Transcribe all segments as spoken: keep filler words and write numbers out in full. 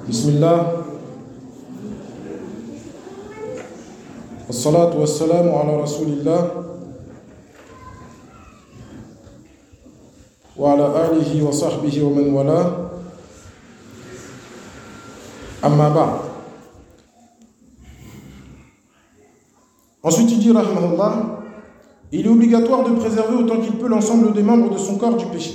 Bismillah. As-salatu was-salamu ala rasulillah wa ala alihi wa sahbihi wa man wala. Amma ba'd. Ensuite il dit rahimahullah, il est obligatoire de préserver autant qu'il peut l'ensemble des membres de son corps du péché,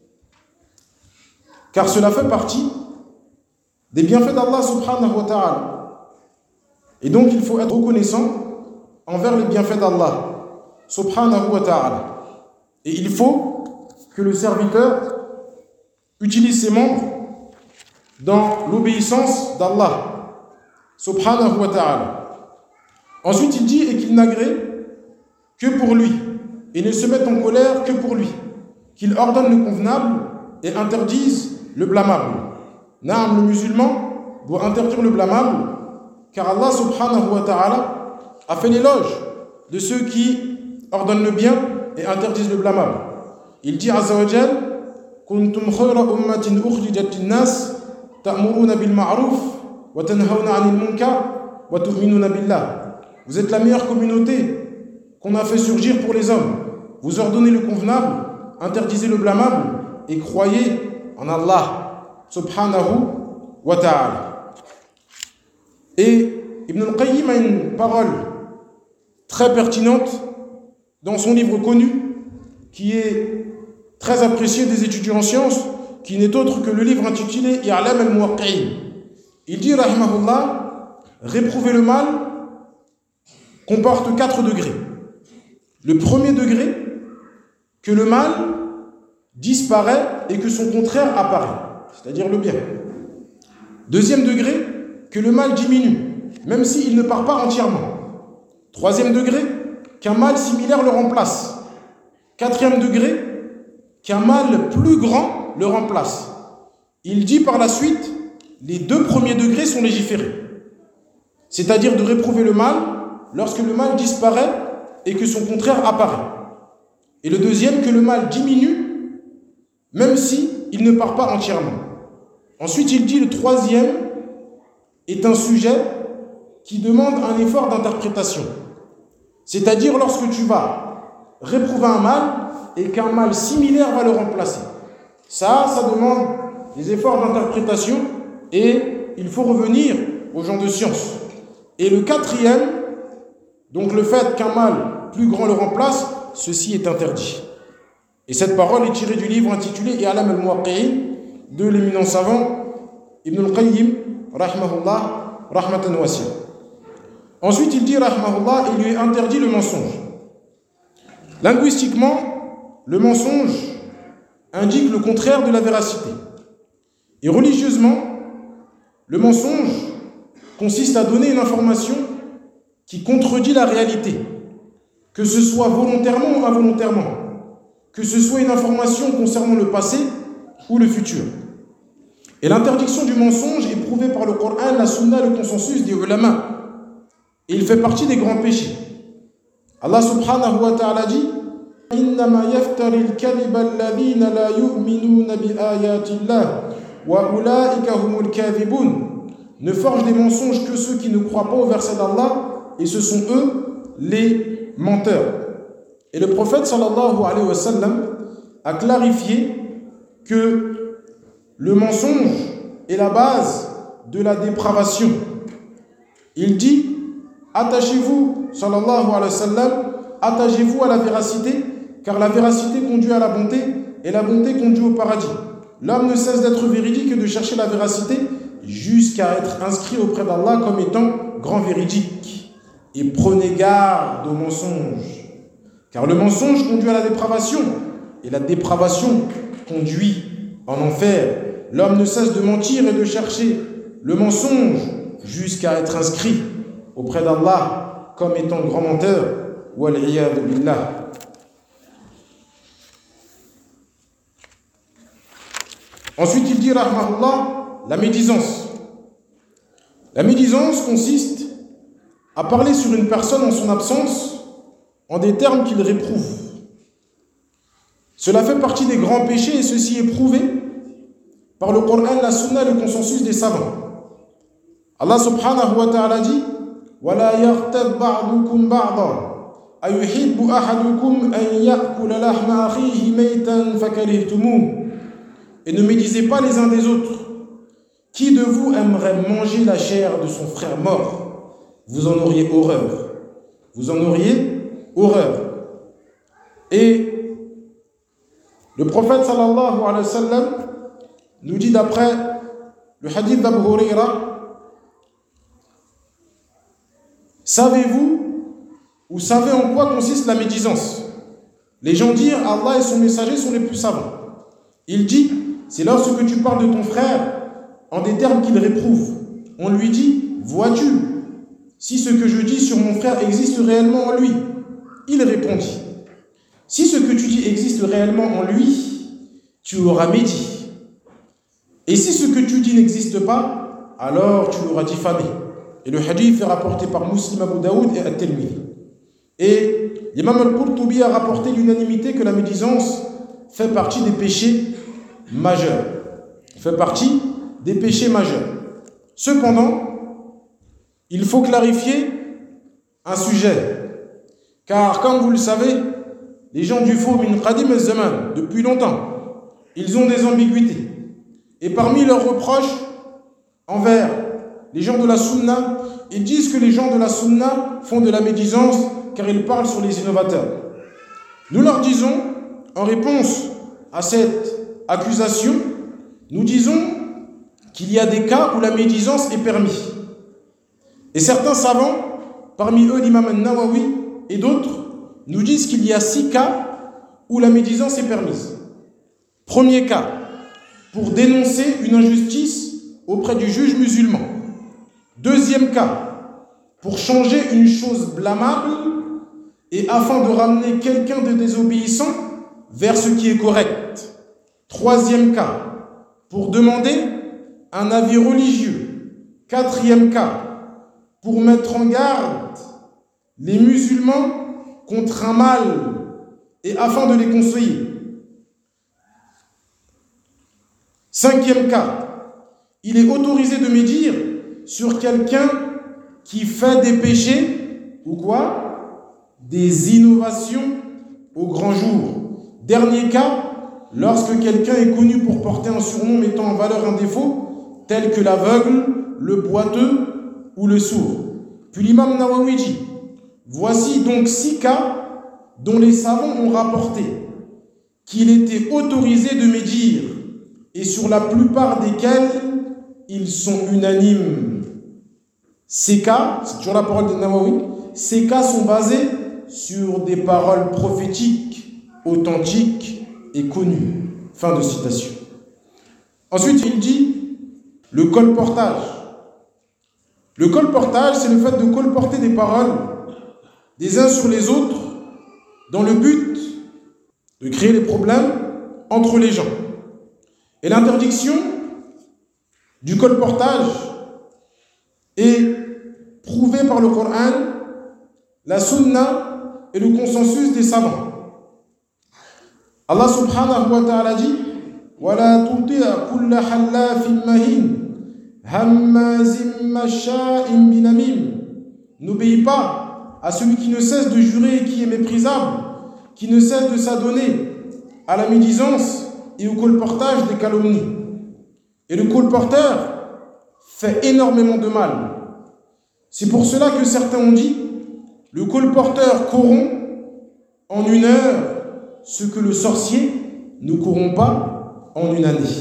car cela fait partie des bienfaits d'Allah subhanahu wa ta'ala. Et donc il faut être reconnaissant envers les bienfaits d'Allah subhanahu wa ta'ala. Et il faut que le serviteur utilise ses membres dans l'obéissance d'Allah subhanahu wa ta'ala. Ensuite il dit, et qu'il n'agrée que pour lui, et ne se mette en colère que pour lui, qu'il ordonne le convenable et interdise le blâmable. Naam, le musulman doit interdire le blâmable, car Allah subhanahu wa ta'ala a fait l'éloge de ceux qui ordonnent le bien et interdisent le blâmable. Il dit azza wa jal, kuntum khayra ummatin ukhrijat lin-nas ta'muruna bil ma'ruf wa tanhauna 'anil munkar wa tu'minuna billah. Vous êtes la meilleure communauté qu'on a fait surgir pour les hommes. Vous ordonnez le convenable, interdisez le blâmable et croyez en Allah subhanahu wa ta'ala. Et Ibn al-Qayyim a une parole très pertinente dans son livre connu qui est très apprécié des étudiants en sciences, qui n'est autre que le livre intitulé I'lam al-Muwaqqi'in. Il dit rahimahullah, réprouver le mal comporte quatre degrés. Le premier degré, que le mal disparaît et que son contraire apparaît, c'est-à-dire le bien. Deuxième degré, que le mal diminue, même s'il ne part pas entièrement. Troisième degré, qu'un mal similaire le remplace. Quatrième degré, qu'un mal plus grand le remplace. Il dit par la suite, les deux premiers degrés sont légiférés, c'est-à-dire de réprouver le mal lorsque le mal disparaît et que son contraire apparaît. Et le deuxième, que le mal diminue, même si il ne part pas entièrement. Ensuite, il dit le troisième est un sujet qui demande un effort d'interprétation. C'est-à-dire lorsque tu vas réprouver un mal et qu'un mal similaire va le remplacer. Ça, ça demande des efforts d'interprétation et il faut revenir aux gens de science. Et le quatrième, donc le fait qu'un mal plus grand le remplace, ceci est interdit. Et cette parole est tirée du livre intitulé I'lam al-Muwaqqi'in de l'éminent savant Ibn al-Qayyim rahimahullah rahmatan wasi'a. Ensuite il dit rahimahullah, il lui est interdit le mensonge. Linguistiquement, le mensonge indique le contraire de la véracité. Et religieusement, le mensonge consiste à donner une information qui contredit la réalité, que ce soit volontairement ou involontairement, que ce soit une information concernant le passé ou le futur. Et l'interdiction du mensonge est prouvée par le Coran, la Sunna, le consensus des ulama. Et il fait partie des grands péchés. Allah subhanahu wa ta'ala dit Innama yaftari al-kadhiba alladhina la yu'minuna bi ayati Allah wa ulaika humul kadhibun. Ne forge des mensonges que ceux qui ne croient pas au verset d'Allah, et ce sont eux les menteurs. Et le prophète sallallahu alayhi wa sallam a clarifié que le mensonge est la base de la dépravation. Il dit, attachez-vous, sallallahu alayhi wa sallam, attachez-vous à la véracité, car la véracité conduit à la bonté, et la bonté conduit au paradis. L'homme ne cesse d'être véridique et de chercher la véracité, jusqu'à être inscrit auprès d'Allah comme étant grand véridique. Et prenez garde au mensonge, car le mensonge conduit à la dépravation, et la dépravation conduit en enfer. L'homme ne cesse de mentir et de chercher le mensonge jusqu'à être inscrit auprès d'Allah comme étant grand menteur. Wal iyad billah. Ensuite il dit rahmahullah, la médisance. La médisance consiste à parler sur une personne en son absence en des termes qu'il réprouve. Cela fait partie des grands péchés et ceci est prouvé par le Coran, la Sunna et le consensus des savants. Allah subhanahu wa ta'ala dit وَلَا يَغْتَبْ بَعْضُكُمْ بَعْضًا أَيُحِبُّ أَحَدُكُمْ أَنْ يَأْكُلَ لَحْمَ أَخِيهِ مَيْتًا فَكَرِهْتُمُوهُ. Et ne médisez pas les uns des autres. Qui de vous aimerait manger la chair de son frère mort? Vous en auriez horreur. Vous en auriez horreur. Et le prophète sallallahu alayhi wa sallam nous dit d'après le hadith d'Abu Huraira: savez-vous ou savez en quoi consiste la médisance? Les gens dirent: Allah et son messager sont les plus savants. Il dit: c'est lorsque tu parles de ton frère en des termes qu'il réprouve. On lui dit: vois-tu si ce que je dis sur mon frère existe réellement en lui? Il répondit: si ce que tu dis existe réellement en lui, tu auras médit. Et si ce que tu dis n'existe pas, alors tu l'auras diffamé. Et le hadith est rapporté par Muslim, Abu Daoud et At-Tirmidhi. Et l'imam al-Qurtubi a rapporté l'unanimité que la médisance fait partie des péchés majeurs. Fait partie des péchés majeurs. Cependant, il faut clarifier un sujet. Car comme vous le savez, les gens du faux min qadim al-zaman, depuis longtemps, ils ont des ambiguïtés. Et parmi leurs reproches envers les gens de la sunna, ils disent que les gens de la sunna font de la médisance car ils parlent sur les innovateurs. Nous leur disons, en réponse à cette accusation, nous disons qu'il y a des cas où la médisance est permise. Et certains savants, parmi eux l'imam al-Nawawi et d'autres, nous disent qu'il y a six cas où la médisance est permise. Premier cas, pour dénoncer une injustice auprès du juge musulman. Deuxième cas, pour changer une chose blâmable et afin de ramener quelqu'un de désobéissant vers ce qui est correct. Troisième cas, pour demander un avis religieux. Quatrième cas, pour mettre en garde les musulmans contre un mal et afin de les conseiller. Cinquième cas, il est autorisé de médire sur quelqu'un qui fait des péchés ou quoi? Des innovations au grand jour. Dernier cas, lorsque quelqu'un est connu pour porter un surnom mettant en valeur un défaut, tel que l'aveugle, le boiteux ou le sourd. Puis l'imam Nawawi dit: voici donc six cas dont les savants ont rapporté qu'il était autorisé de médire et sur la plupart desquels ils sont unanimes. Ces cas, c'est toujours la parole de Nawawi, ces cas sont basés sur des paroles prophétiques, authentiques et connues. Fin de citation. Ensuite, il dit le colportage. Le colportage, c'est le fait de colporter des paroles des uns sur les autres dans le but de créer des problèmes entre les gens. Et l'interdiction du colportage est prouvée par le Coran, la Sunna et le consensus des savants. Allah subhanahu wa ta'ala dit: وَلَا تُطِعْ كُلَّ حَلَّافٍ مَّهِينٍ هَمَّازٍ مَّشَّاءٍ بِنَمِيمٍ. N'obéis pas à celui qui ne cesse de jurer et qui est méprisable, qui ne cesse de s'adonner à la médisance et au colportage des calomnies. Et le colporteur fait énormément de mal. C'est pour cela que certains ont dit: le colporteur corrompt en une heure ce que le sorcier ne corrompt pas en une année.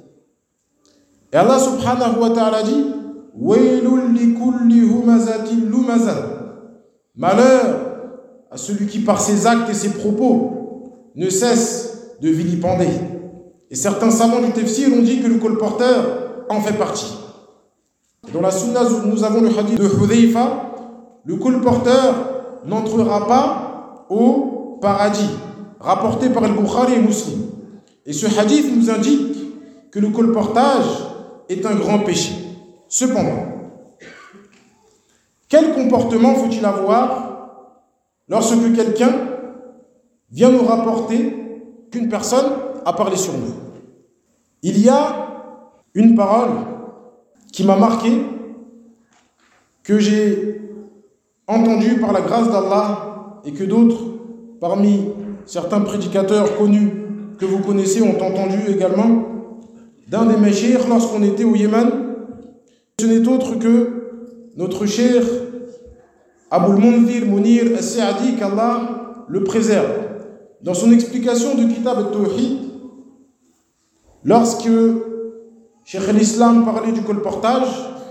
Et Allah subhanahu wa ta'ala dit: Waylul likulli humazatin lumazah. Malheur à celui qui par ses actes et ses propos ne cesse de vilipender. Et certains savants du tafsir ont dit que le colporteur en fait partie. Dans la sunna, nous avons le hadith de Hudhayfa: le colporteur n'entrera pas au paradis, rapporté par Al-Bukhari et Muslim. Et ce hadith nous indique que le colportage est un grand péché. Cependant, quel comportement faut-il avoir lorsque quelqu'un vient nous rapporter qu'une personne a parlé sur nous? Il y a une parole qui m'a marqué que j'ai entendu par la grâce d'Allah et que d'autres, parmi certains prédicateurs connus que vous connaissez, ont entendu également d'un des meshaykhs lorsqu'on était au Yémen. Ce n'est autre que notre cheikh Aboul Mundhir Mounir As-Saadi, qu'Allah le préserve. Dans son explication de Kitab al-Tawhid, lorsque Cheikh al-Islam parlait du colportage,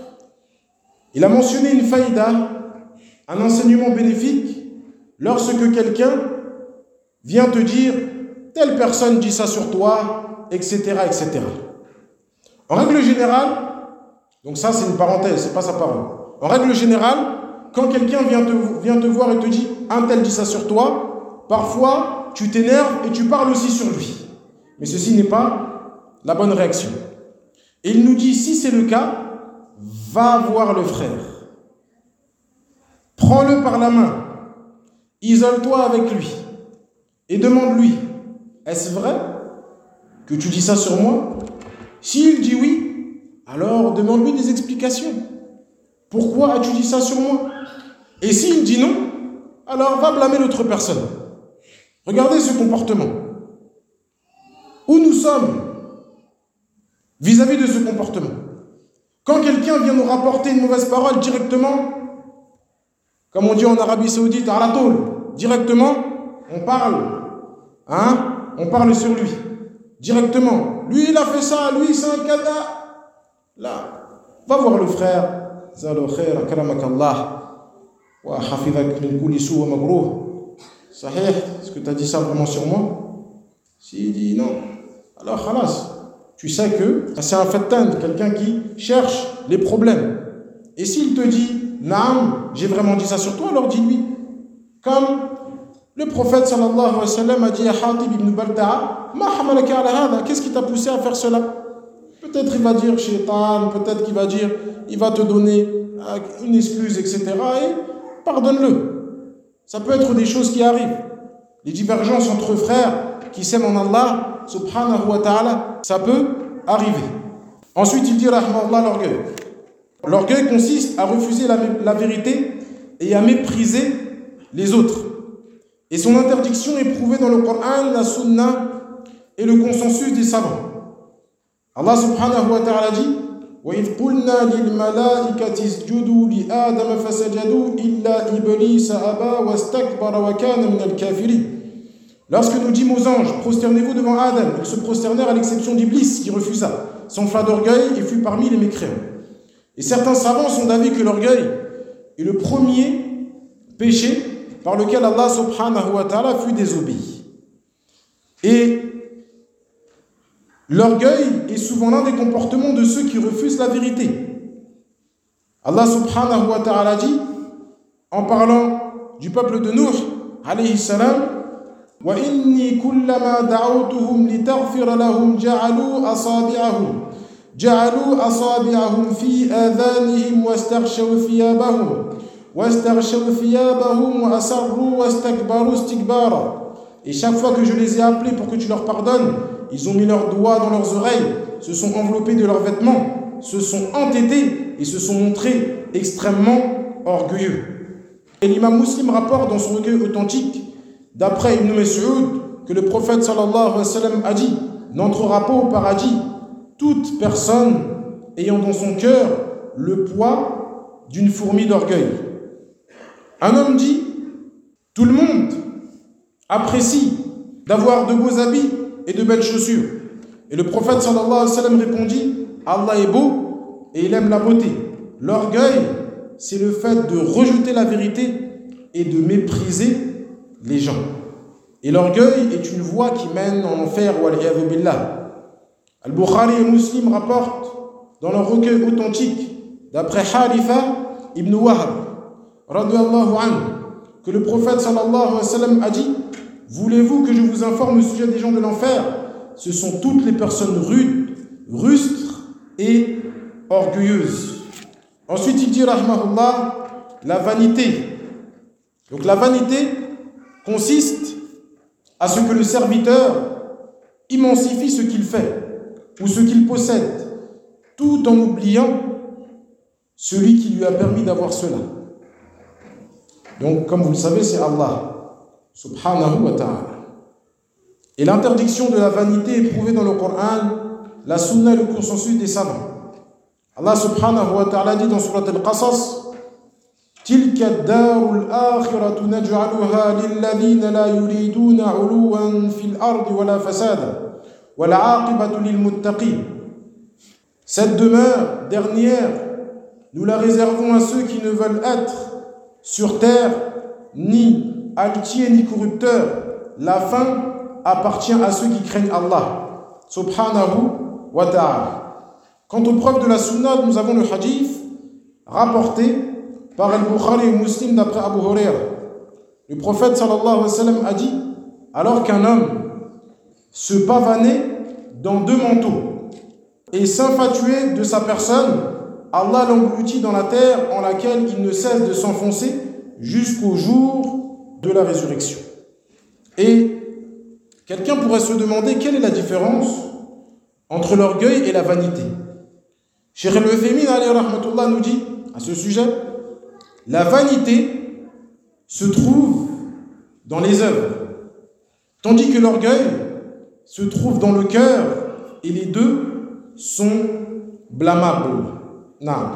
il a mentionné une faïda, un enseignement bénéfique, lorsque quelqu'un vient te dire telle personne dit ça sur toi, et cetera, et cetera. En règle générale, donc ça c'est une parenthèse, c'est pas sa parole. En règle générale, quand quelqu'un vient te, vient te voir et te dit un tel dit ça sur toi, parfois tu t'énerves et tu parles aussi sur lui. Mais ceci n'est pas la bonne réaction. Et il nous dit, si c'est le cas, va voir le frère. Prends-le par la main, isole-toi avec lui et demande-lui, est-ce vrai que tu dis ça sur moi? S'il dit oui, alors demande-lui des explications. Pourquoi as-tu dit ça sur moi? Et s'il dit non, alors va blâmer l'autre personne. Regardez ce comportement. Où nous sommes vis-à-vis de ce comportement. Quand quelqu'un vient nous rapporter une mauvaise parole directement, comme on dit en Arabie Saoudite, à la tôle, directement, on parle, hein, on parle sur lui, directement. Lui, il a fait ça, lui, c'est un kada. Là, va voir le frère. Zalo khair, akramakallah, wa hafidhak min kulli su wa magrouh. Sahih, est-ce que tu as dit ça vraiment sur moi? S'il dit non, alors khalas. Tu sais que c'est un fattan, quelqu'un qui cherche les problèmes. Et s'il te dit, naam, j'ai vraiment dit ça sur toi, alors dis-lui. Comme le prophète sallallahu alayhi wa sallam a dit à Hatib ibn Balta'a, ma hamalaka ala hada, qu'est-ce qui t'a poussé à faire cela? Peut-être il va dire shaitan, peut-être qu'il va dire, il va te donner une excuse, et cetera. Et pardonne-le. Ça peut être des choses qui arrivent. Les divergences entre frères qui s'aiment en Allah, subhanahu wa ta'ala, ça peut arriver. Ensuite, il dit, rahmahullah, l'orgueil. L'orgueil consiste à refuser la, la vérité et à mépriser les autres. Et son interdiction est prouvée dans le Coran, la Sunna et le consensus des savants. Allah subhanahu wa ta'ala dit, وَإِذْ قُلْنَا لِلْمَلَائِكَةِ اسْجُدُوا لِآدَمَ فَسَجَدُوا إِلَّا إِبْلِيسَ أَبَى وَاسْتَكْبَرَ وَكَانَ مِنَ الْكَافِرِينَ. Lorsque nous dîmes aux anges, prosternez-vous devant Adam, ils se prosternèrent à l'exception d'Iblis, qui refusa, s'enfla d'orgueil et fut parmi les mécréants. Et certains savants sont d'avis que l'orgueil est le premier péché par lequel Allah subhanahu wa ta'ala fut désobéi. Et l'orgueil est souvent l'un des comportements de ceux qui refusent la vérité. Allah subhanahu wa ta'ala dit, en parlant du peuple de Nuh, alayhi salam, وَإِنِّي كُلَّمَا دَعَوْتُهُمْ لِتَغْفِرَ لَهُمْ جَعَلُوا أَصَابِعَهُمْ جَعَلُوا أَصَابِعَهُمْ فِي آذَانِهِمْ وَاسْتَغْشَوْا ثِيَابَهُمْ وَاسْتَغْشَوْا ثِيَابَهُمْ وَأَسَرُّوا وَاسْتَكْبَرُوا اسْتِكْبَارًا. Et chaque fois que je les ai appelés pour que tu leur pardonnes, ils ont mis leurs doigts dans leurs oreilles, se sont enveloppés de leurs vêtements, se sont entêtés et se sont montrés extrêmement orgueilleux. Et l'imam Muslim rapporte dans son recueil authentique, d'après Ibn Mas'ud, que le prophète sallallahu alayhi wa sallam a dit, n'entrera pas au paradis toute personne ayant dans son cœur le poids d'une fourmi d'orgueil. Un homme dit, tout le monde apprécie d'avoir de beaux habits et de belles chaussures. Et le prophète sallallahu alayhi wa sallam répondit, Allah est beau et il aime la beauté. L'orgueil, c'est le fait de rejeter la vérité et de mépriser les gens. Et l'orgueil est une voie qui mène en enfer, wal'iyadhu billah. Al-Bukhari et Muslim rapportent dans leur recueil authentique, d'après Harifa ibn Wahab, radiyallahu anhu, que le prophète sallallahu alayhi wa sallam a dit, voulez-vous que je vous informe au sujet des gens de l'enfer? Ce sont toutes les personnes rudes, rustres et orgueilleuses. Ensuite, il dit, rahmahullah, la vanité. Donc la vanité consiste à ce que le serviteur immensifie ce qu'il fait ou ce qu'il possède, tout en oubliant celui qui lui a permis d'avoir cela. Donc, comme vous le savez, c'est Allah, subhanahu wa ta'ala. Et l'interdiction de la vanité est prouvée dans le Coran, la sunna et le consensus des savants. Allah subhanahu wa ta'ala dit dans Surat Al-Qasas, تلك الدار الآخرة نجعلها للذين لا يريدون علوا في الأرض ولا فسادا والعاقبة للمتقين. Cette demeure dernière, nous la réservons à ceux qui ne veulent être sur terre ni altiers ni corrupteurs. La fin appartient à ceux qui craignent Allah, subhanahu wa ta'ala. Quant aux preuves de la sunna, nous avons le hadith rapporté par Al-Bukhari et Muslim d'après Abu Huraira. Le prophète sallallahu alayhi wa sallam a dit, alors qu'un homme se pavanait dans deux manteaux et s'infatuait de sa personne, Allah l'engloutit dans la terre en laquelle il ne cesse de s'enfoncer jusqu'au jour de la résurrection. Et quelqu'un pourrait se demander quelle est la différence entre l'orgueil et la vanité. Cheikh Al-Uthaymin alayhi rahmatullah nous dit à ce sujet, la vanité se trouve dans les œuvres, tandis que l'orgueil se trouve dans le cœur, et les deux sont blâmables. Non.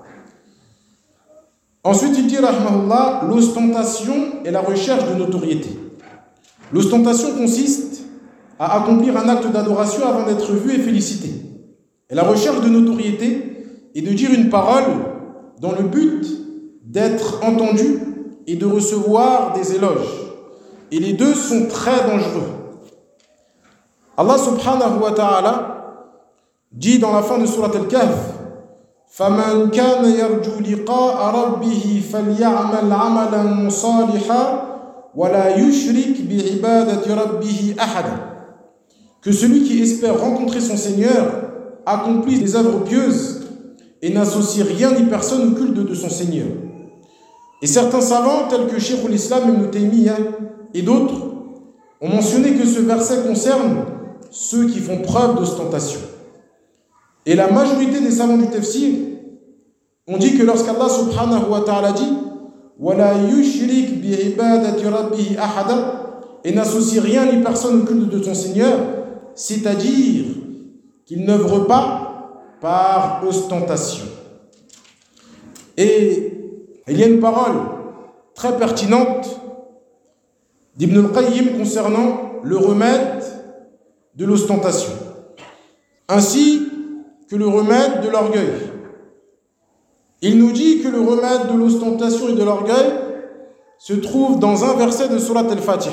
Ensuite, il dit, rahmahullah, l'ostentation est la recherche de notoriété. L'ostentation consiste à accomplir un acte d'adoration avant d'être vu et félicité. Et la recherche de notoriété est de dire une parole dans le but d'être entendu et de recevoir des éloges. Et les deux sont très dangereux. Allah subhanahu wa ta'ala dit dans la fin de Surat Al-Kahf, فَمَنْ كَانَ يَرْجُو لِقَاءَ رَبِّهِ فَلْيَعْمَلْ عَمَلًا صَالِحًا وَلَا يُشْرِكْ بِعِبَادَةِ رَبِّهِ أَحَدًا. Que celui qui espère rencontrer son Seigneur accomplisse des œuvres pieuses et n'associe rien ni personne au culte de son Seigneur. Et certains savants, tels que Cheikh al-Islam Ibn Taymiyyah et d'autres, ont mentionné que ce verset concerne ceux qui font preuve d'ostentation. Et la majorité des savants du tafsir ont dit que lorsqu'Allah subhanahu wa ta'ala dit وَلَا يُشْرِكْ بِعِبَادَةِ رَبِّهِ أَحَدًا et n'associe rien ni personne au culte de ton Seigneur, c'est-à-dire qu'il n'œuvre pas par ostentation. Et il y a une parole très pertinente d'Ibn al-Qayyim concernant le remède de l'ostentation, ainsi que le remède de l'orgueil. Il nous dit que le remède de l'ostentation et de l'orgueil se trouve dans un verset de Surat Al-Fatiha.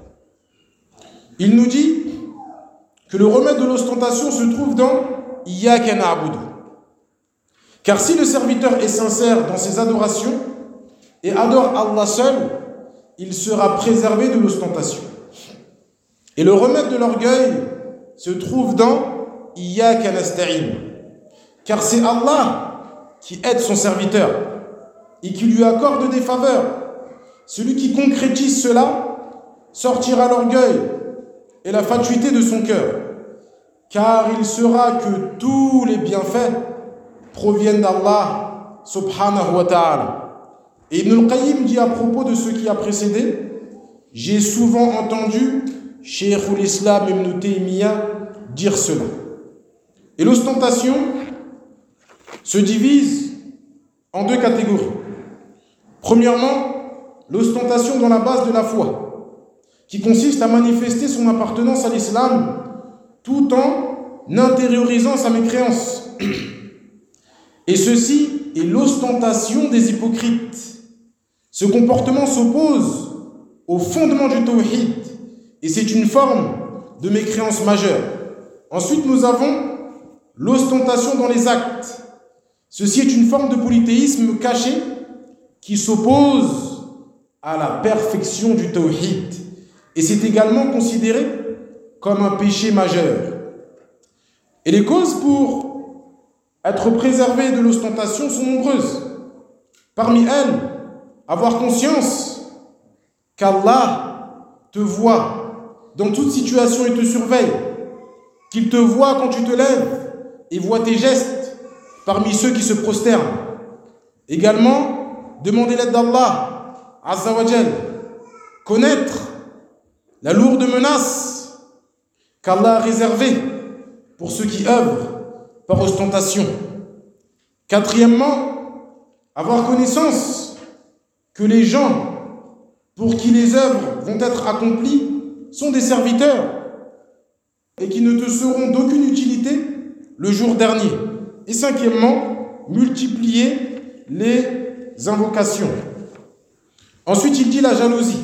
Il nous dit que le remède de l'ostentation se trouve dans Iyyaka na'budu. Car si le serviteur est sincère dans ses adorations et adore Allah seul, il sera préservé de l'ostentation. Et le remède de l'orgueil se trouve dans Iyyaka nasta'in. Car c'est Allah qui aide son serviteur et qui lui accorde des faveurs. Celui qui concrétise cela sortira l'orgueil et la fatuité de son cœur, car il saura que tous les bienfaits proviennent d'Allah subhanahu wa ta'ala. Et Ibn al-Qayyim dit à propos de ce qui a précédé, j'ai souvent entendu Cheikh al-Islam Ibn Taymiyyah dire cela. Et l'ostentation se divise en deux catégories. Premièrement, l'ostentation dans la base de la foi, qui consiste à manifester son appartenance à l'islam tout en intériorisant sa mécréance. Et ceci est l'ostentation des hypocrites. Ce comportement s'oppose au fondement du tawhid et c'est une forme de mécréance majeure. Ensuite, nous avons l'ostentation dans les actes. Ceci est une forme de polythéisme caché qui s'oppose à la perfection du tawhid et c'est également considéré comme un péché majeur. Et les causes pour être préservé de l'ostentation sont nombreuses. Parmi elles, avoir conscience qu'Allah te voit dans toute situation et te surveille, qu'il te voit quand tu te lèves et voit tes gestes parmi ceux qui se prosternent, Également, demander l'aide d'Allah, Azza wa Jal. Connaître la lourde menace qu'Allah a réservée pour ceux qui œuvrent par ostentation. Quatrièmement, avoir connaissance que les gens pour qui les œuvres vont être accomplies sont des serviteurs et qui ne te seront d'aucune utilité le jour dernier. Et cinquièmement, multiplier les invocations. Ensuite, il dit la jalousie.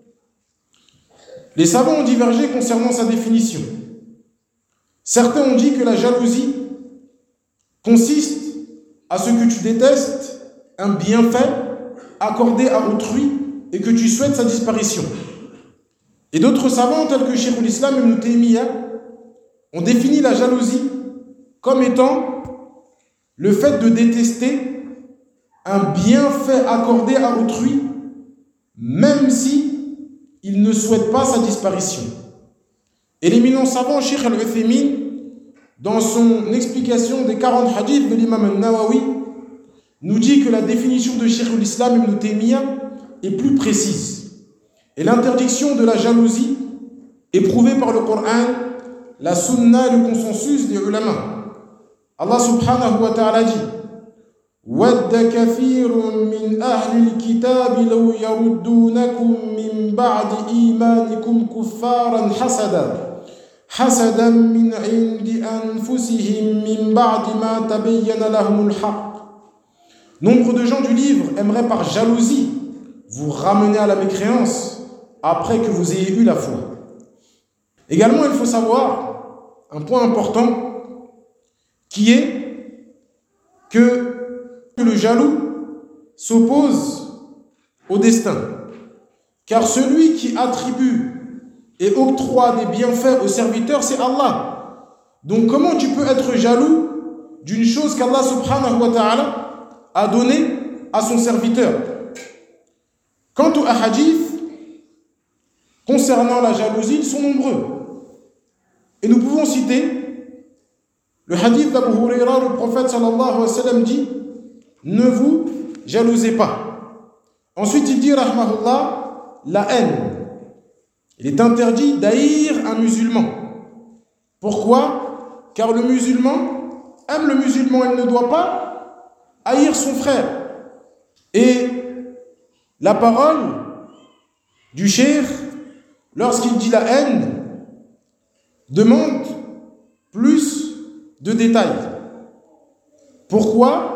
Les savants ont divergé concernant sa définition. Certains ont dit que la jalousie consiste à ce que tu détestes un bienfait accordé à autrui et que tu souhaites sa disparition. Et d'autres savants, tels que Cheikh l'Islam Ibn Taymiyyah, ont défini la jalousie comme étant le fait de détester un bienfait accordé à autrui, même si il ne souhaite pas sa disparition. Et l'éminent savant Cheikh Al-Uthaymin, dans son explication des quarante hadiths de l'imam Al-Nawawi, nous dit que la définition de Cheikh l'Islam Ibn Taymiyyah est plus précise. Et l'interdiction de la jalousie est prouvée par le Coran, la sunna et le consensus des ulama. Allah subhanahu wa ta'ala dit وَدَّ كَثِيرٌ مِّنْ أَهْلِ الْكِتَابِ لَوْ يَرُدُّونَكُمْ مِّنْ بَعْدِ إِيمَانِكُمْ كُفَّارًا حَسَدًا حَسَدًا مِّنْ عِنْدِ أَنفُسِهِمْ مِّنْ بَعْدِ مَا تَبَيَّنَ لَهُمُ الْحَقُّ. Nombre de gens du livre aimeraient par jalousie vous ramener à la mécréance après que vous ayez eu la foi. Également, il faut savoir un point important qui est que le jaloux s'oppose au destin. Car celui qui attribue et octroie des bienfaits aux serviteurs, c'est Allah. Donc comment tu peux être jaloux d'une chose qu'Allah subhanahu wa ta'ala a donnée à son serviteur? Quant aux hadiths concernant la jalousie, ils sont nombreux. Et nous pouvons citer le hadith d'Abu Huraira, le prophète sallallahu alayhi wa sallam dit: ne vous jalousez pas. Ensuite, il dit, rahmahullah, la haine. Il est interdit d'haïr un musulman. Pourquoi? Car le musulman aime le musulman, il ne doit pas haïr son frère. Et la parole du cheikh, lorsqu'il dit la haine, demande plus de détails. Pourquoi?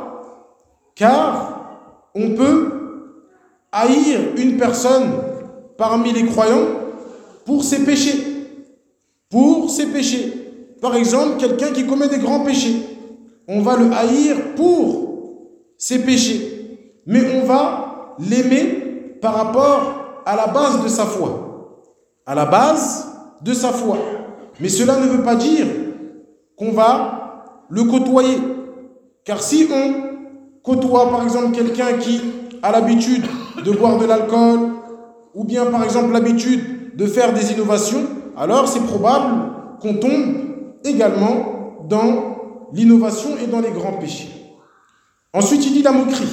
Car on peut haïr une personne parmi les croyants pour ses péchés. Pour ses péchés. Par exemple, quelqu'un qui commet des grands péchés. On va le haïr pour ses péchés. Mais on va l'aimer par rapport à la base de sa foi. À la base de sa foi. Mais cela ne veut pas dire qu'on va le côtoyer. Car si on côtoie par exemple quelqu'un qui a l'habitude de boire de l'alcool ou bien par exemple l'habitude de faire des innovations, alors c'est probable qu'on tombe également dans l'innovation et dans les grands péchés. Ensuite, il dit la moquerie.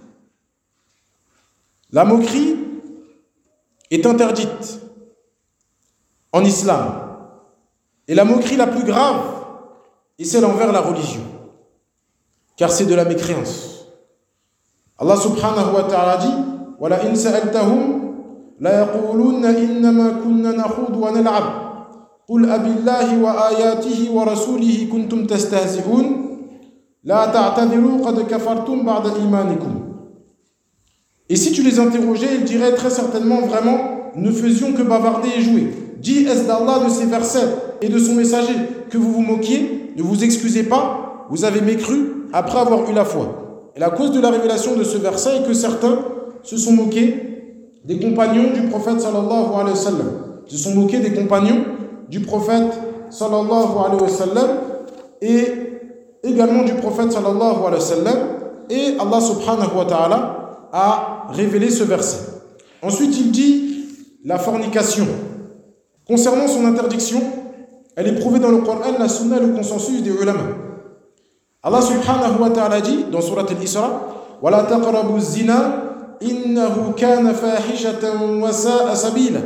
La moquerie est interdite en islam. Et la moquerie la plus grave est celle envers la religion, car c'est de la mécréance. Allah subhanahu wa ta'ala dit وَلَا إِنْ سَأَلْتَهُمْ لَا يَقُولُونَ إِنَّمَا كُنَّا نَخُوضُ وَنَلْعَبُ قُلْ أَبِاللَّهِ وَآيَاتِهِ وَرَسُولِهِ كُنْتُمْ تَسْتَهْزِئُونَ لَا تَعْتَذِرُوا قَدْ كَفَرْتُمْ بَعْدَ إِيمَانِكُمْ. Et si tu les interrogeais, ils diraient très certainement, vraiment, nous faisions que bavarder et jouer. Dis, est-ce d'Allah, de ses versets et de son messager que vous vous moquiez? Ne vous excusez pas, vous avez mécru après avoir eu la foi. Et la cause de la révélation de ce verset est que certains se sont moqués des compagnons du prophète sallallahu alayhi wa sallam. Se sont moqués des compagnons du prophète sallallahu alayhi wa sallam et également du prophète sallallahu alayhi wa sallam. Et Allah subhanahu wa ta'ala a révélé ce verset. Ensuite, il dit la fornication. Concernant son interdiction, elle est prouvée dans le Coran, la sunna et le consensus des ulama. Allah subhanahu wa ta'ala dit dans Surat Al-Isra wa la taqrabu zina innahu kana fahishatan wa sa'a sabila.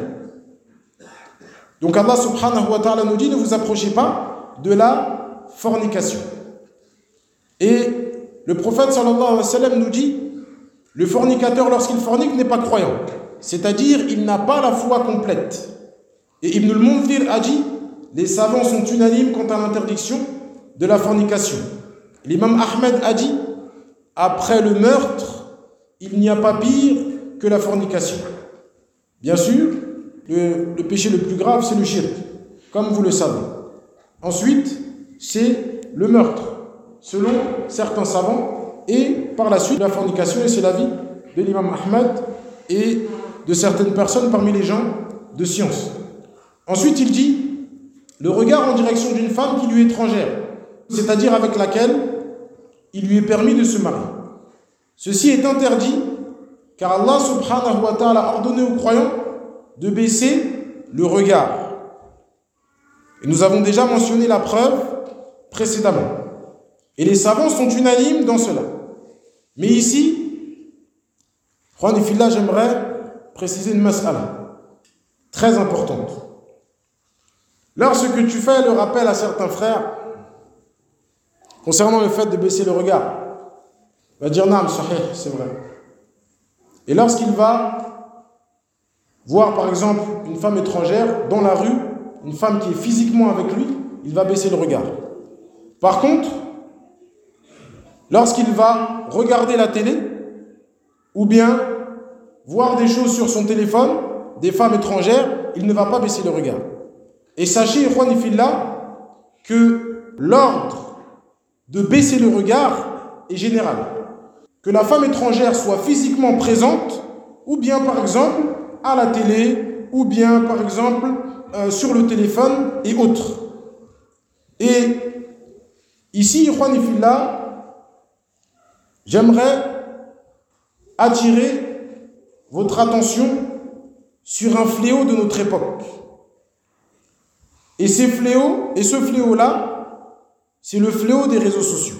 Donc Allah subhanahu wa ta'ala nous dit, ne vous approchez pas de la fornication. Et le prophète sallallahu alayhi wa sallam nous dit, le fornicateur lorsqu'il fornique n'est pas croyant, c'est-à-dire il n'a pas la foi complète. Et Ibn al-Mundhir a dit, les savants sont unanimes quant à l'interdiction de la fornication. L'imam Ahmed a dit, après le meurtre, il n'y a pas pire que la fornication. Bien sûr, le, le péché le plus grave, c'est le shirk, comme vous le savez. Ensuite, c'est le meurtre, selon certains savants, et par la suite, la fornication, et c'est l'avis de l'imam Ahmed et de certaines personnes parmi les gens de science. Ensuite, il dit, le regard en direction d'une femme qui lui est étrangère, c'est-à-dire avec laquelle il lui est permis de se marier. Ceci est interdit, car Allah subhanahu wa ta'ala a ordonné aux croyants de baisser le regard. Et nous avons déjà mentionné la preuve précédemment. Et les savants sont unanimes dans cela. Mais ici, j'aimerais préciser une mas'ala très importante. Lorsque tu fais le rappel à certains frères concernant le fait de baisser le regard, il va dire non, c'est vrai. Et lorsqu'il va voir par exemple une femme étrangère dans la rue, une femme qui est physiquement avec lui, il va baisser le regard. Par contre, lorsqu'il va regarder la télé ou bien voir des choses sur son téléphone, des femmes étrangères, il ne va pas baisser le regard. Et sachez, Ikhwani fillah, que l'ordre de baisser le regard est général. Que la femme étrangère soit physiquement présente, ou bien par exemple à la télé, ou bien par exemple euh, sur le téléphone et autres. Et ici, Ikhwani fillah, j'aimerais attirer votre attention sur un fléau de notre époque. Et ces fléaux, et ce fléau-là, c'est le fléau des réseaux sociaux.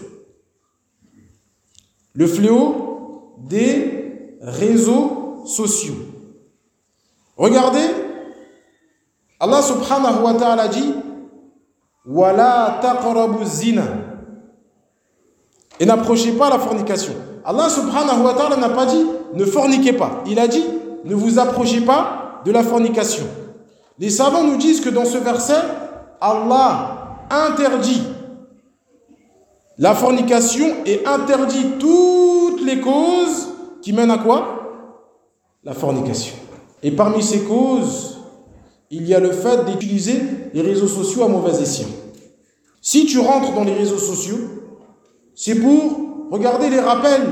Le fléau des réseaux sociaux. Regardez, Allah subhanahu wa ta'ala dit wa la taqrabu zina. Et n'approchez pas la fornication. Allah subhanahu wa ta'ala n'a pas dit ne forniquez pas. Il a dit ne vous approchez pas de la fornication. Les savants nous disent que dans ce verset, Allah interdit la fornication et interdit toutes les causes qui mènent à quoi? La fornication. Et parmi ces causes, il y a le fait d'utiliser les réseaux sociaux à mauvais escient. Si tu rentres dans les réseaux sociaux, c'est pour regarder les rappels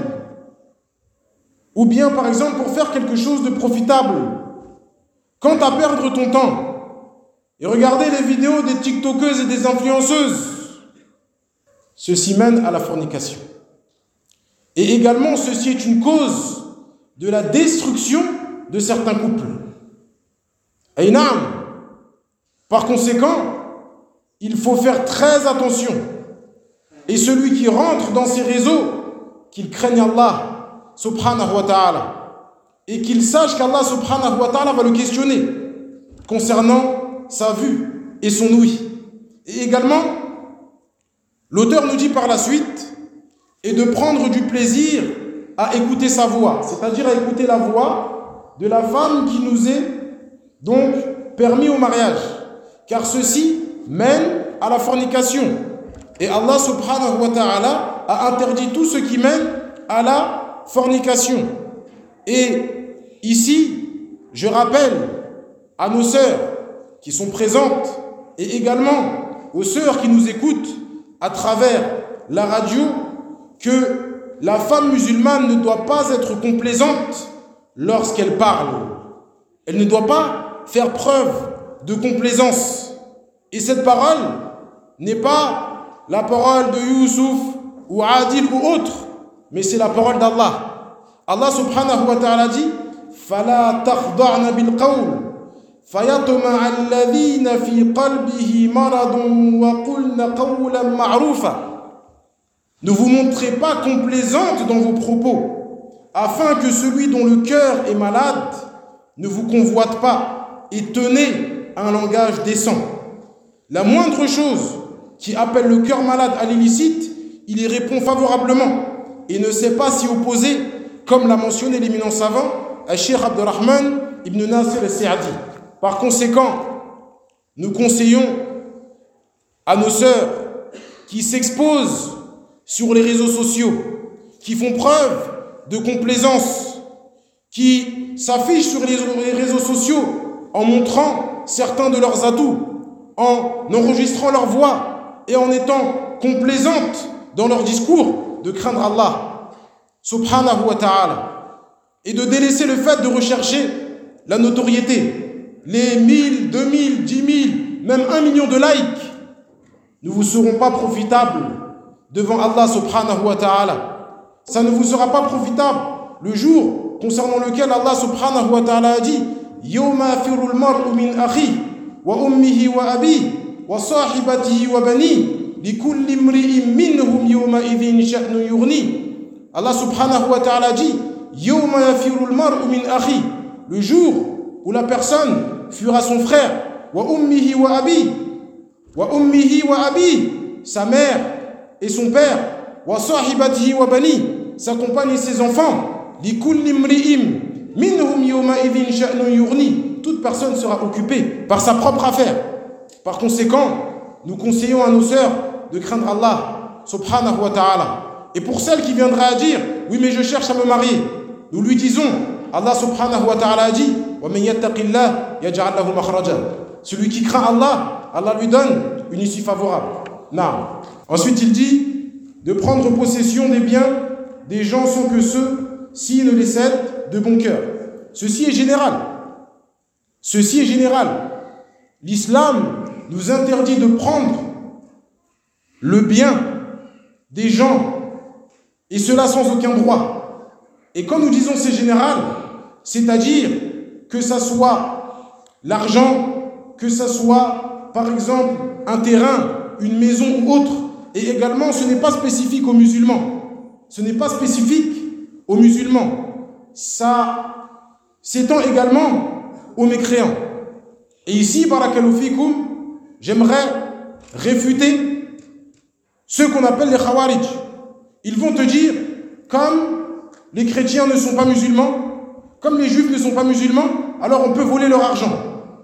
ou bien par exemple pour faire quelque chose de profitable. Quant à perdre ton temps et regarder les vidéos des tiktokeuses et des influenceuses, ceci mène à la fornication. Et également, ceci est une cause de la destruction de certains couples. Aynam. Par conséquent, il faut faire très attention. Et celui qui rentre dans ces réseaux, qu'il craigne Allah subhanahu wa ta'ala. Et qu'il sache qu'Allah subhanahu wa ta'ala va le questionner concernant sa vue et son ouïe. Et également, l'auteur nous dit par la suite, et de prendre du plaisir à écouter sa voix, c'est-à-dire à écouter la voix de la femme qui nous est donc permis au mariage, car ceci mène à la fornication. Et Allah subhanahu wa ta'ala a interdit tout ce qui mène à la fornication. Et ici, je rappelle à nos sœurs qui sont présentes et également aux sœurs qui nous écoutent à travers la radio que la femme musulmane ne doit pas être complaisante lorsqu'elle parle. Elle ne doit pas faire preuve de complaisance. Et cette parole n'est pas la parole de Youssouf ou Adil ou autre, mais c'est la parole d'Allah. Allah subhanahu wa ta'ala dit فَلَا تَخْضَعْنَ بِالْقَوْلِ فَيَطْمَعَ الَّذِينَ فِي قَلْبِهِ مَرَضٌ وَقُلْنَ قَوْلًا مَعْرُوفًا. Ne vous montrez pas complaisante dans vos propos, afin que celui dont le cœur est malade ne vous convoite pas, et tenez un langage décent. La moindre chose qui appelle le cœur malade à l'illicite, il y répond favorablement et ne sait pas s'y opposer, comme l'a mentionné l'éminent savant Cheikh Abdurrahman ibn Nasir al-Sa'di. Par conséquent, nous conseillons à nos sœurs qui s'exposent sur les réseaux sociaux, qui font preuve de complaisance, qui s'affichent sur les réseaux sociaux en montrant certains de leurs atouts, en enregistrant leur voix et en étant complaisantes dans leur discours, de craindre Allah subhanahu wa ta'ala et de délaisser le fait de rechercher la notoriété, les mille, deux mille, dix mille, même un million de likes ne vous seront pas profitables devant Allah subhanahu wa ta'ala. Ça ne vous sera pas profitable le jour concernant lequel Allah subhanahu wa ta'ala a dit Yawma firul mar'u min akhi wa ummihi wa abi wa sahibatihi wa bani likulli imri'in minhum yawma idhin sha'nu yughni. Allah subhanahu wa ta'ala dit Yawma firul mar'u min akhi, le jour où la personne fuira son frère, wa ummihi wa abi, wa ummihi wa abi, sa mère et son père, wa sahibatihi wa bani, sa compagne et ses enfants, likulli imri'in minhum yawma idhin sha'nu yughni. Toute personne sera occupée par sa propre affaire. Par conséquent, nous conseillons à nos sœurs de craindre Allah subhanahu wa ta'ala. Et pour celle qui viendra à dire oui mais je cherche à me marier, nous lui disons Allah subhanahu wa ta'ala a dit wa man yattaqillah yaj'al lahu makhraja. Celui qui craint Allah, Allah lui donne une issue favorable. Non. Ensuite il dit de prendre possession des biens des gens sans que ceux s'ils ne les cèdent de bon cœur. Ceci est général. Ceci est général. L'islam nous interdit de prendre le bien des gens, et cela sans aucun droit. Et quand nous disons c'est général, c'est-à-dire que ça soit l'argent, que ça soit par exemple un terrain, une maison ou autre, et également ce n'est pas spécifique aux musulmans. Ce n'est pas spécifique aux musulmans. Ça s'étend également aux mécréants. Et ici, barakallahu fikoum, j'aimerais réfuter ceux qu'on appelle les khawarij. Ils vont te dire, comme les chrétiens ne sont pas musulmans, comme les juifs ne sont pas musulmans, alors on peut voler leur argent.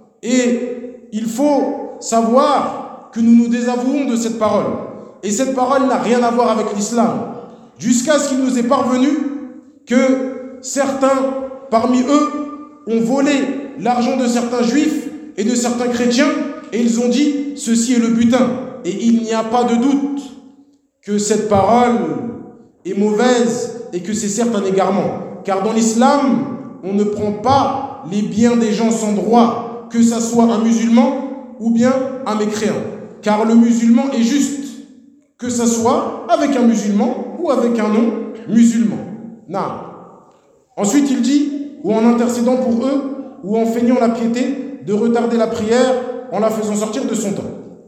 Et il faut savoir que nous nous désavouons de cette parole. Et cette parole n'a rien à voir avec l'islam. Jusqu'à ce qu'il nous est parvenu que certains parmi eux ont volé l'argent de certains juifs et de certains chrétiens, et ils ont dit ceci est le butin. Et il n'y a pas de doute que cette parole est mauvaise et que c'est certes un égarement. Car dans l'islam, on ne prend pas les biens des gens sans droit, que ça soit un musulman ou bien un mécréant. Car le musulman est juste, que ça soit avec un musulman ou avec un non-musulman. Non. Ensuite, il dit, ou en intercédant pour eux, ou en feignant la piété, de retarder la prière en la faisant sortir de son temps.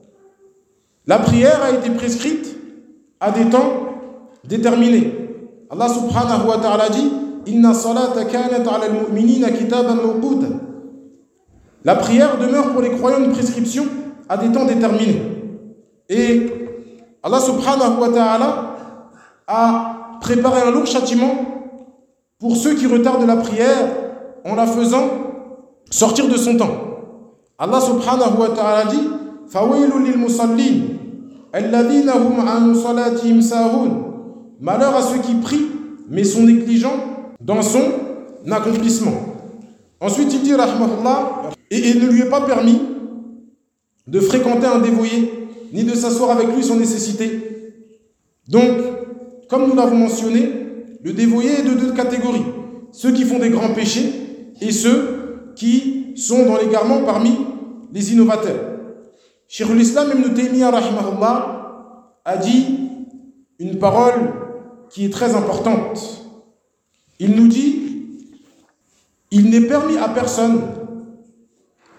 La prière a été prescrite à des temps déterminés. Allah subhanahu wa ta'ala dit Inna salata kanat ala al-mu'minina kitaban mawquta. La prière demeure pour les croyants une prescription à des temps déterminés. Et Allah subhanahu wa ta'ala a préparé un lourd châtiment pour ceux qui retardent la prière en la faisant sortir de son temps. Allah subhanahu wa ta'ala dit Fawailul lil musallin alladhina hum an salatihim sahun. Malheur à ceux qui prient mais sont négligents dans son accomplissement. Ensuite il dit rahmatullah, et il ne lui est pas permis de fréquenter un dévoyé ni de s'asseoir avec lui sans nécessité. Donc comme nous l'avons mentionné, le dévoyé est de deux catégories, ceux qui font des grands péchés et ceux qui sont dans l'égarement parmi les innovateurs. Cheikh l'Islam Ibn Taymiyyah rahimahullah a dit une parole qui est très importante. Il nous dit il n'est permis à personne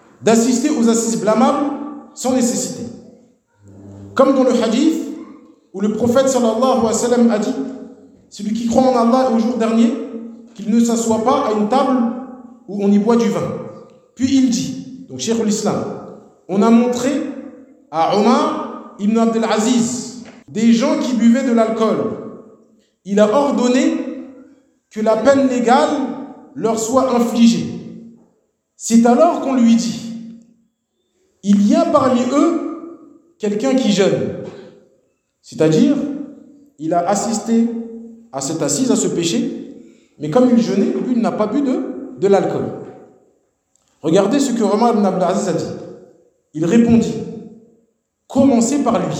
d'assister aux assises blâmables sans nécessité. Comme dans le hadith, où le prophète sallallahu alayhi wa sallam a dit, celui qui croit en Allah et au jour dernier, qu'il ne s'assoit pas à une table où on y boit du vin. Puis il dit, donc Cheikh l'Islam, on a montré à Omar ibn Abdel Aziz des gens qui buvaient de l'alcool. Il a ordonné que la peine légale leur soit infligée. C'est alors qu'on lui dit, il y a parmi eux quelqu'un qui jeûne. C'est-à-dire, il a assisté à cette assise, à ce péché, mais comme il jeûnait, lui, il n'a pas bu de, de l'alcool. Regardez ce que Omar ibn Abdel Aziz a dit. Il répondit, commencez par lui.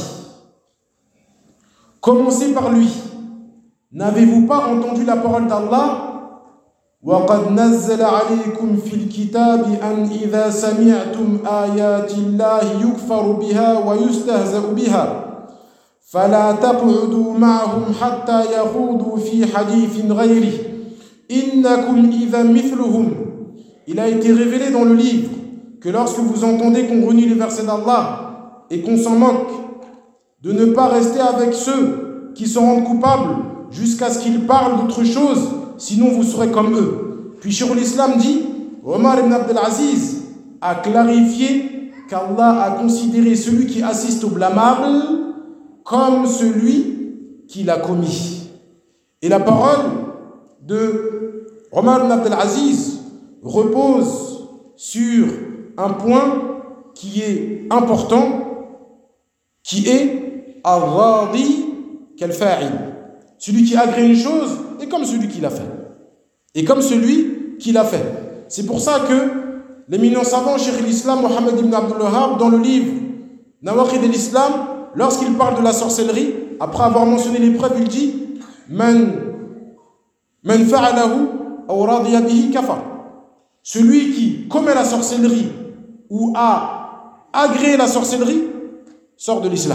Commencez par lui. N'avez-vous pas entendu la parole d'Allah? وَقَدْ نَزَّلَ عَلَيْكُمْ فِي الْكِتَابِ أَنْ إِذَا سَمِعْتُمْ آيَاتِ اللَّهِ يُكْفَرُ بِهَا وَيُسْتَهْزَأُ بِهَا فَلَا تَقْعُدُوا مَعَهُمْ حَتَّى يَخُوضُوا فِي حَدِيثٍ غَيْرِهِ إِنَّكُمْ إِذًا مِثْلُهُمْ. Il a été révélé dans le livre que lorsque vous entendez qu'on renie les versets d'Allah et qu'on s'en moque, de ne pas rester avec ceux qui se rendent coupables jusqu'à ce qu'ils parlent d'autre chose, sinon vous serez comme eux. Puis Cheikh l'Islam dit, Omar ibn Abdel Aziz a clarifié qu'Allah a considéré celui qui assiste au blâmable comme celui qui l'a commis. Et la parole de Omar ibn Abdel Aziz repose sur un point qui est important, qui est al-radi kal-fa'il. Celui qui agrée une chose est comme celui qui l'a fait. Et comme celui qui l'a fait. C'est pour ça que l'éminent savant Cheikh l'Islam Mohammed ibn Abdul Wahhab, dans le livre Nawaqid al-Islam, lorsqu'il parle de la sorcellerie, après avoir mentionné les preuves, il dit Man man fa'alahu aw radiya bihi kafar. Celui qui commet la sorcellerie ou a agréé la sorcellerie sort de l'islam.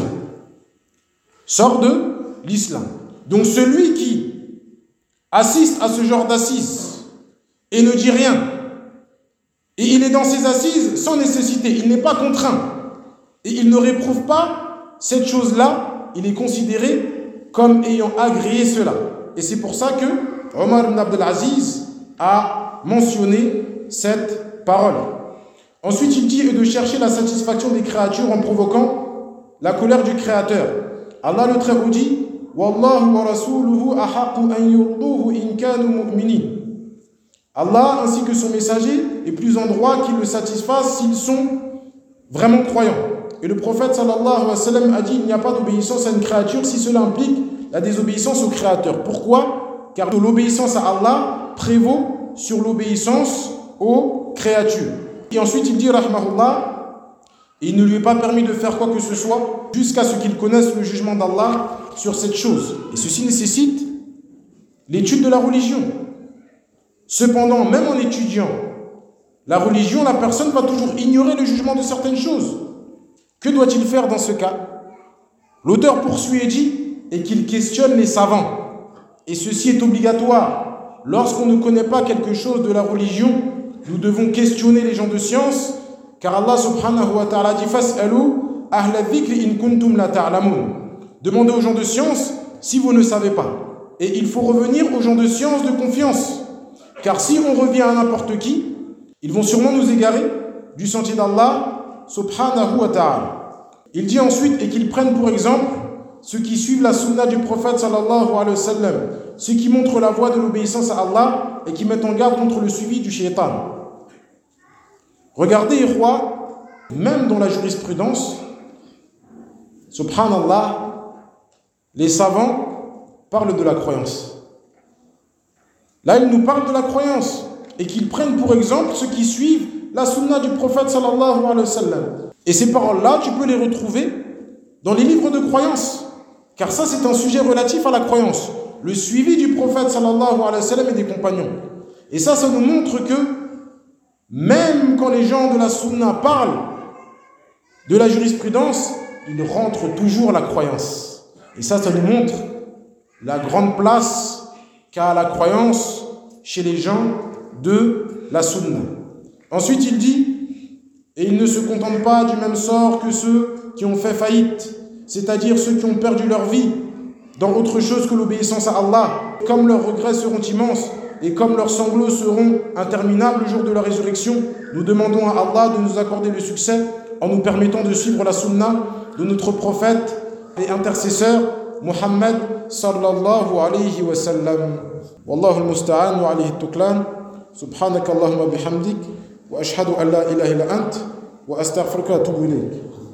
Sort de l'islam. Donc celui qui assiste à ce genre d'assises et ne dit rien, et il est dans ces assises sans nécessité, il n'est pas contraint, et il ne réprouve pas cette chose-là, il est considéré comme ayant agréé cela. Et c'est pour ça que Omar ibn Abdel Aziz a mentionné cette parole. Ensuite, il dit de chercher la satisfaction des créatures en provoquant la colère du Créateur. Allah le Très-Haut dit Wallahu wa rasuluhu ahaqu an yurduhu in kanu mu'minin. Allah ainsi que son messager est plus en droit qu'ils le satisfassent s'ils sont vraiment croyants. Et le prophète sallallahu alayhi wa sallam a dit il n'y a pas d'obéissance à une créature si cela implique la désobéissance au Créateur. Pourquoi? Car l'obéissance à Allah prévaut sur l'obéissance aux créatures. Et ensuite il dit rahmahullah, et il ne lui est pas permis de faire quoi que ce soit jusqu'à ce qu'il connaisse le jugement d'Allah sur cette chose. Et ceci nécessite l'étude de la religion. Cependant, même en étudiant la religion, la personne va toujours ignorer le jugement de certaines choses. Que doit-il faire dans ce cas? L'auteur poursuit et dit et qu'il questionne les savants. Et ceci est obligatoire. Lorsqu'on ne connaît pas quelque chose de la religion, nous devons questionner les gens de science, car Allah subhanahu wa ta'ala dit Fas'alu ahla dhikri in kuntum la ta'lamun. Demandez aux gens de science si vous ne savez pas. Et il faut revenir aux gens de science de confiance. Car si on revient à n'importe qui, ils vont sûrement nous égarer du sentier d'Allah subhanahu wa ta'ala. Il dit ensuite, et qu'ils prennent pour exemple ceux qui suivent la sunna du prophète sallallahu alayhi wa sallam, ceux qui montrent la voie de l'obéissance à Allah et qui mettent en garde contre le suivi du shaitan. Regardez, roi, même dans la jurisprudence, subhanallah, les savants parlent de la croyance. Là, ils nous parlent de la croyance et qu'ils prennent pour exemple ceux qui suivent la sunna du prophète sallallahu alayhi wa sallam. Et ces paroles-là, tu peux les retrouver dans les livres de croyance, car ça, c'est un sujet relatif à la croyance, le suivi du prophète sallallahu alayhi wa sallam et des compagnons. Et ça, ça nous montre que même quand les gens de la sunna parlent de la jurisprudence, ils rentrent toujours la croyance. Et ça, ça nous montre la grande place qu'a la croyance chez les gens de la sunna. Ensuite, il dit, et ils ne se contentent pas du même sort que ceux qui ont fait faillite, c'est-à-dire ceux qui ont perdu leur vie dans autre chose que l'obéissance à Allah, comme leurs regrets seront immenses et comme leurs sanglots seront interminables le jour de la résurrection, nous demandons à Allah de nous accorder le succès en nous permettant de suivre la sunna de notre prophète et intercesseur Muhammad sallallahu alayhi wa sallam. Wallahu al-musta'an wa alayhi at-tuklan. Subhanaka Allahumma bihamdik wa ashhadu an la ilaha illa ant wa astaghfiruka wa atubu ilayk.